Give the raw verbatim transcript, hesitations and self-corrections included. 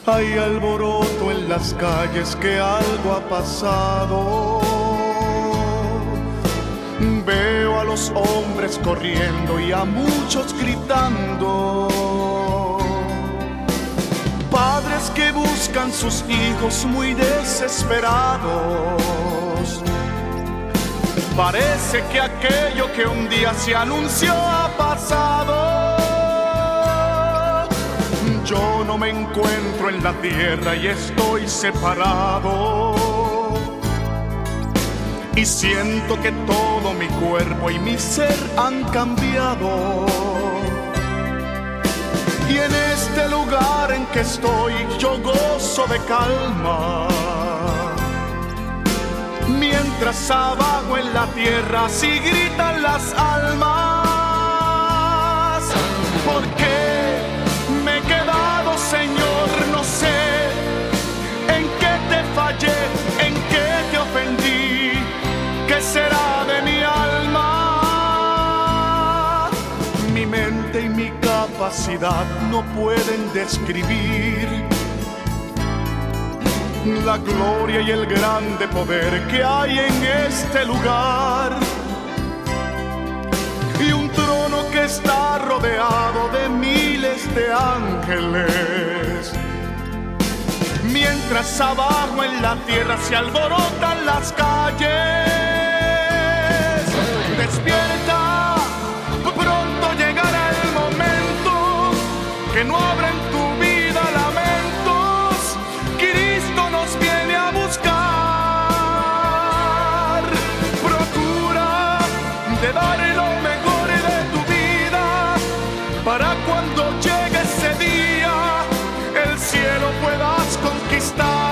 Hay alboroto en las calles, que algo ha pasado. Veo a los hombres corriendo y a muchos gritando. Padres que buscan sus hijos muy desesperados. Parece que aquello que un día se anunció ha pasado. Yo no me encuentro en la tierra y estoy separado. Y siento que todo mi cuerpo y mi ser han cambiado. Y en este lugar en que estoy yo gozo de calma. Mientras abajo en la tierra sí gritan las almas. ¿Por qué me he quedado, Señor? No sé en qué te fallé, en qué te ofendí. ¿Qué será de mi alma? Mi mente y mi capacidad no pueden describir la gloria y el grande poder que hay en este lugar. Y un trono que está rodeado de miles de ángeles. Mientras abajo en la tierra se alborotan las calles. Despierta, pronto llegará el momento que no habrá en tu vida lamentos. Cristo nos viene a buscar. Procura de dar lo mejor de tu vida para cuando llegue ese día el cielo puedas conquistar.